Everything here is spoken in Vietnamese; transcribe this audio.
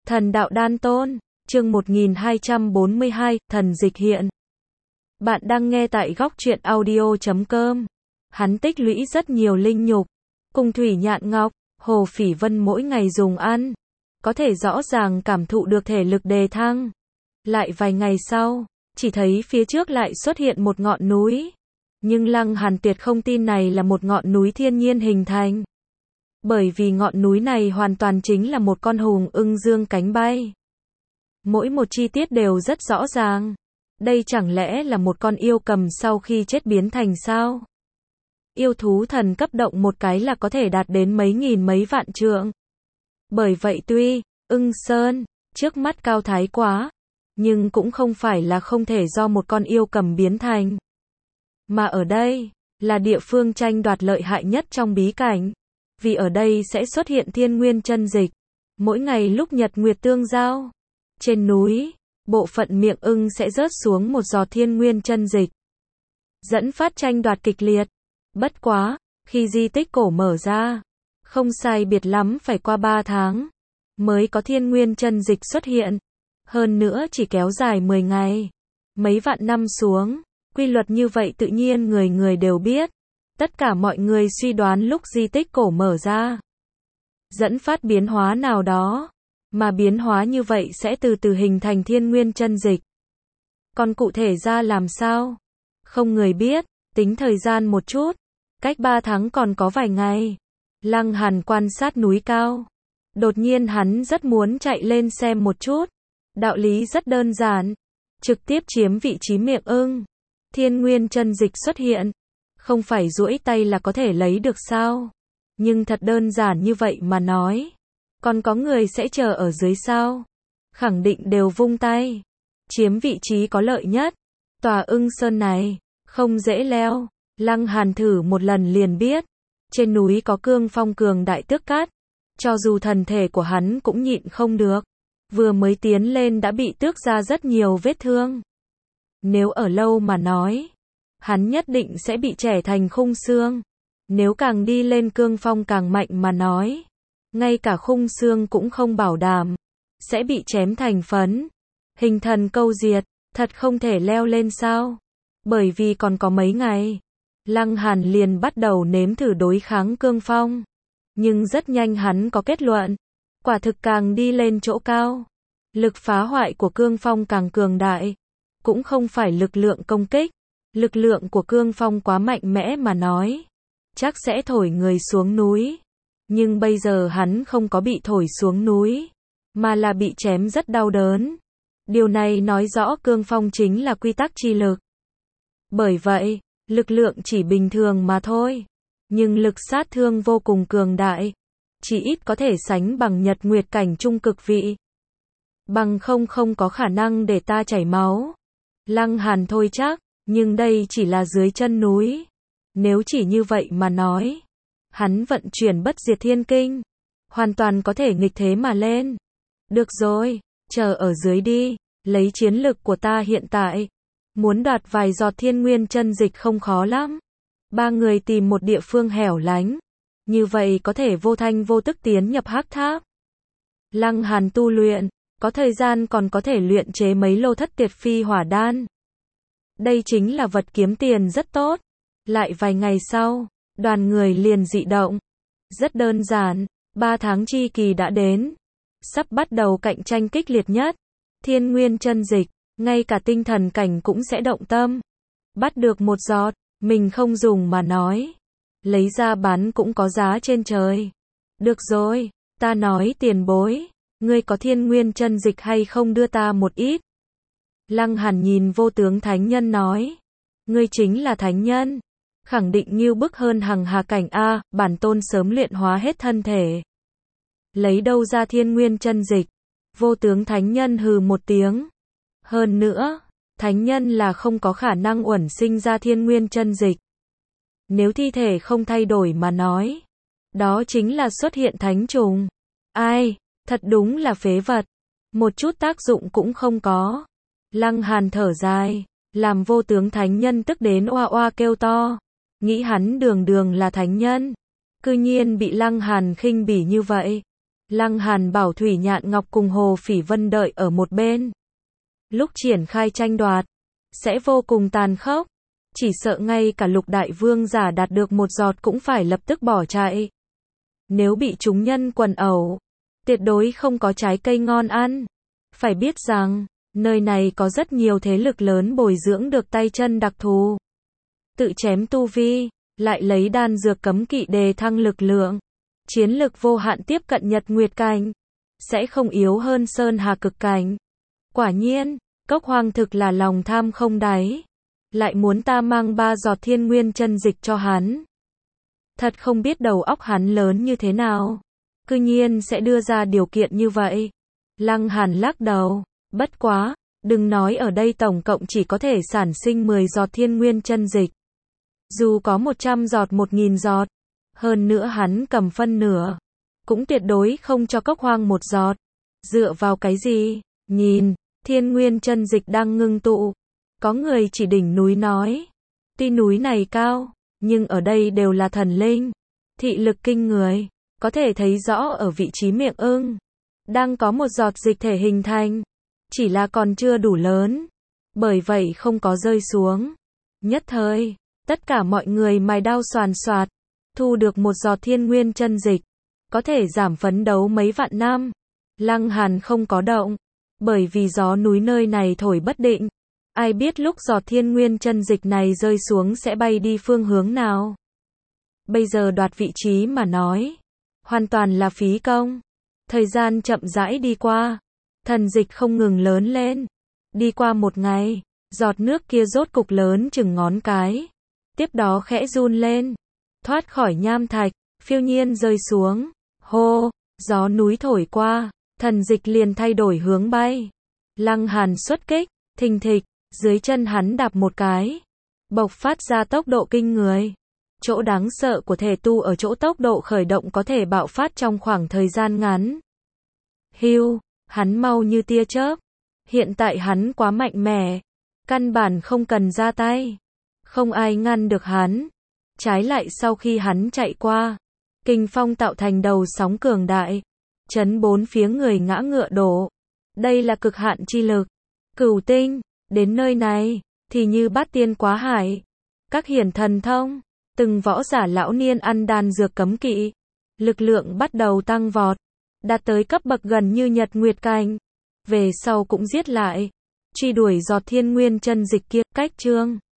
Thần đạo đan tôn, chương 1242, thần dịch hiện. Bạn đang nghe tại góc truyện audio.com. Hắn tích lũy rất nhiều linh nhục, cùng thủy nhạn ngọc, hồ phỉ vân mỗi ngày dùng ăn, có thể rõ ràng cảm thụ được thể lực đề thăng. Lại vài ngày sau, chỉ thấy phía trước lại xuất hiện một ngọn núi. Nhưng Lăng Hàn tuyệt không tin này là một ngọn núi thiên nhiên hình thành. Bởi vì ngọn núi này hoàn toàn chính là một con hùng ưng dương cánh bay. Mỗi một chi tiết đều rất rõ ràng. Đây chẳng lẽ là một con yêu cầm sau khi chết biến thành sao? Yêu thú thần cấp động một cái là có thể đạt đến mấy nghìn mấy vạn trượng. Bởi vậy tuy, ưng sơn, trước mắt cao thái quá, nhưng cũng không phải là không thể do một con yêu cầm biến thành. Mà ở đây, là địa phương tranh đoạt lợi hại nhất trong bí cảnh. Vì ở đây sẽ xuất hiện thiên nguyên chân dịch. Mỗi ngày lúc nhật nguyệt tương giao, trên núi, bộ phận miệng ưng sẽ rớt xuống một giọt thiên nguyên chân dịch. Dẫn phát tranh đoạt kịch liệt. Bất quá, khi di tích cổ mở ra, không sai biệt lắm phải qua 3 tháng, mới có thiên nguyên chân dịch xuất hiện. Hơn nữa chỉ kéo dài 10 ngày. Mấy vạn năm xuống, quy luật như vậy tự nhiên người người đều biết. Tất cả mọi người suy đoán lúc di tích cổ mở ra, dẫn phát biến hóa nào đó, mà biến hóa như vậy sẽ từ từ hình thành thiên nguyên chân dịch. Còn cụ thể ra làm sao? Không người biết, tính thời gian một chút, cách 3 tháng còn có vài ngày. Lăng Hàn quan sát núi cao. Đột nhiên hắn rất muốn chạy lên xem một chút. Đạo lý rất đơn giản, trực tiếp chiếm vị trí miệng ưng. Thiên nguyên chân dịch xuất hiện. Không phải duỗi tay là có thể lấy được sao? Nhưng thật đơn giản như vậy mà nói. Còn có người sẽ chờ ở dưới sao? Khẳng định đều vung tay. Chiếm vị trí có lợi nhất. Tòa ưng sơn này, không dễ leo. Lăng Hàn thử một lần liền biết. Trên núi có cương phong cường đại tước cát. Cho dù thần thể của hắn cũng nhịn không được. Vừa mới tiến lên đã bị tước ra rất nhiều vết thương. Nếu ở lâu mà nói, hắn nhất định sẽ bị trẻ thành khung xương. Nếu càng đi lên cương phong càng mạnh mà nói, ngay cả khung xương cũng không bảo đảm, sẽ bị chém thành phấn. Hình thần câu diệt, thật không thể leo lên sao? Bởi vì còn có mấy ngày, Lăng Hàn liền bắt đầu nếm thử đối kháng cương phong. Nhưng rất nhanh hắn có kết luận, quả thực càng đi lên chỗ cao, lực phá hoại của cương phong càng cường đại. Cũng không phải lực lượng công kích. Lực lượng của cương phong quá mạnh mẽ mà nói, chắc sẽ thổi người xuống núi. Nhưng bây giờ hắn không có bị thổi xuống núi, mà là bị chém rất đau đớn. Điều này nói rõ cương phong chính là quy tắc chi lực. Bởi vậy, lực lượng chỉ bình thường mà thôi. Nhưng lực sát thương vô cùng cường đại. Chỉ ít có thể sánh bằng nhật nguyệt cảnh trung cực vị. Bằng không có khả năng để ta chảy máu. Lăng Hàn thôi chắc. Nhưng đây chỉ là dưới chân núi. Nếu chỉ như vậy mà nói, hắn vận chuyển bất diệt thiên kinh, hoàn toàn có thể nghịch thế mà lên. Được rồi, chờ ở dưới đi, lấy chiến lực của ta hiện tại. Muốn đoạt vài giọt thiên nguyên chân dịch không khó lắm. 3 người tìm một địa phương hẻo lánh. Như vậy có thể vô thanh vô tức tiến nhập hắc tháp. Lăng Hàn tu luyện, có thời gian còn có thể luyện chế mấy lô thất tiệt phi hỏa đan. Đây chính là vật kiếm tiền rất tốt. Lại vài ngày sau, đoàn người liền dị động. Rất đơn giản, 3 tháng chi kỳ đã đến. Sắp bắt đầu cạnh tranh kịch liệt nhất. Thiên nguyên chân dịch, ngay cả tinh thần cảnh cũng sẽ động tâm. Bắt được một giọt, mình không dùng mà nói. Lấy ra bán cũng có giá trên trời. Được rồi, ta nói tiền bối. Ngươi có thiên nguyên chân dịch hay không đưa ta một ít? Lăng Hàn nhìn vô tướng thánh nhân nói. Ngươi chính là thánh nhân. Khẳng định nghiêu bức hơn hằng hà cảnh A, bản tôn sớm luyện hóa hết thân thể. Lấy đâu ra thiên nguyên chân dịch? Vô tướng thánh nhân hừ một tiếng. Hơn nữa, thánh nhân là không có khả năng uẩn sinh ra thiên nguyên chân dịch. Nếu thi thể không thay đổi mà nói, đó chính là xuất hiện thánh trùng. Ai, thật đúng là phế vật. Một chút tác dụng cũng không có. Lăng Hàn thở dài, làm vô tướng thánh nhân tức đến oa oa kêu to. Nghĩ hắn đường đường là thánh nhân, cư nhiên bị Lăng Hàn khinh bỉ như vậy. Lăng Hàn bảo Thủy Nhạn Ngọc cùng Hồ Phỉ Vân đợi ở một bên. Lúc triển khai tranh đoạt, sẽ vô cùng tàn khốc. Chỉ sợ ngay cả Lục Đại Vương giả đạt được một giọt cũng phải lập tức bỏ chạy. Nếu bị chúng nhân quần ẩu, tuyệt đối không có trái cây ngon ăn. Phải biết rằng, nơi này có rất nhiều thế lực lớn bồi dưỡng được tay chân đặc thù. Tự chém tu vi, lại lấy đan dược cấm kỵ đề thăng lực lượng. Chiến lực vô hạn tiếp cận Nhật Nguyệt cảnh, sẽ không yếu hơn Sơn Hà cực cảnh. Quả nhiên, Cốc Hoang thực là lòng tham không đáy. Lại muốn ta mang 3 giọt Thiên Nguyên chân dịch cho hắn. Thật không biết đầu óc hắn lớn như thế nào. Cư nhiên sẽ đưa ra điều kiện như vậy. Lăng Hàn lắc đầu. Bất quá, đừng nói ở đây tổng cộng chỉ có thể sản sinh 10 giọt Thiên Nguyên chân dịch. Dù có 100 giọt 1000 giọt. Hơn nữa hắn cầm phân nửa. Cũng tuyệt đối không cho Cốc Hoang một giọt. Dựa vào cái gì? Nhìn, Thiên Nguyên chân dịch đang ngưng tụ. Có người chỉ đỉnh núi nói. Tuy núi này cao, nhưng ở đây đều là thần linh. Thị lực kinh người. Có thể thấy rõ ở vị trí miệng ưng. Đang có một giọt dịch thể hình thành. Chỉ là còn chưa đủ lớn. Bởi vậy không có rơi xuống. Nhất thời, tất cả mọi người mài đao xoàn xoạt. Thu được một giọt Thiên Nguyên chân dịch. Có thể giảm phấn đấu mấy vạn năm. Lăng Hàn không có động. Bởi vì gió núi nơi này thổi bất định. Ai biết lúc giọt Thiên Nguyên chân dịch này rơi xuống sẽ bay đi phương hướng nào. Bây giờ đoạt vị trí mà nói. Hoàn toàn là phí công. Thời gian chậm rãi đi qua. Thần dịch không ngừng lớn lên. Đi qua một ngày, giọt nước kia rốt cục lớn chừng ngón cái. Tiếp đó khẽ run lên. Thoát khỏi nham thạch, phiêu nhiên rơi xuống. Hô, gió núi thổi qua. Thần dịch liền thay đổi hướng bay. Lăng Hàn xuất kích, thình thịch, dưới chân hắn đạp một cái. Bộc phát ra tốc độ kinh người. Chỗ đáng sợ của thể tu ở chỗ tốc độ khởi động có thể bạo phát trong khoảng thời gian ngắn. Hưu, hắn mau như tia chớp. Hiện tại hắn quá mạnh mẽ. Căn bản không cần ra tay. Không ai ngăn được hắn. Trái lại sau khi hắn chạy qua, kinh phong tạo thành đầu sóng cường đại. Chấn bốn phía người ngã ngựa đổ. Đây là cực hạn chi lực. Cửu tinh, đến nơi này, thì như bát tiên quá hải. Các hiển thần thông, từng võ giả lão niên ăn đan dược cấm kỵ. Lực lượng bắt đầu tăng vọt. Đạt tới cấp bậc gần như Nhật Nguyệt cảnh. Về sau cũng giết lại. Truy đuổi giọt Thiên Nguyên chân dịch kia, cách chương.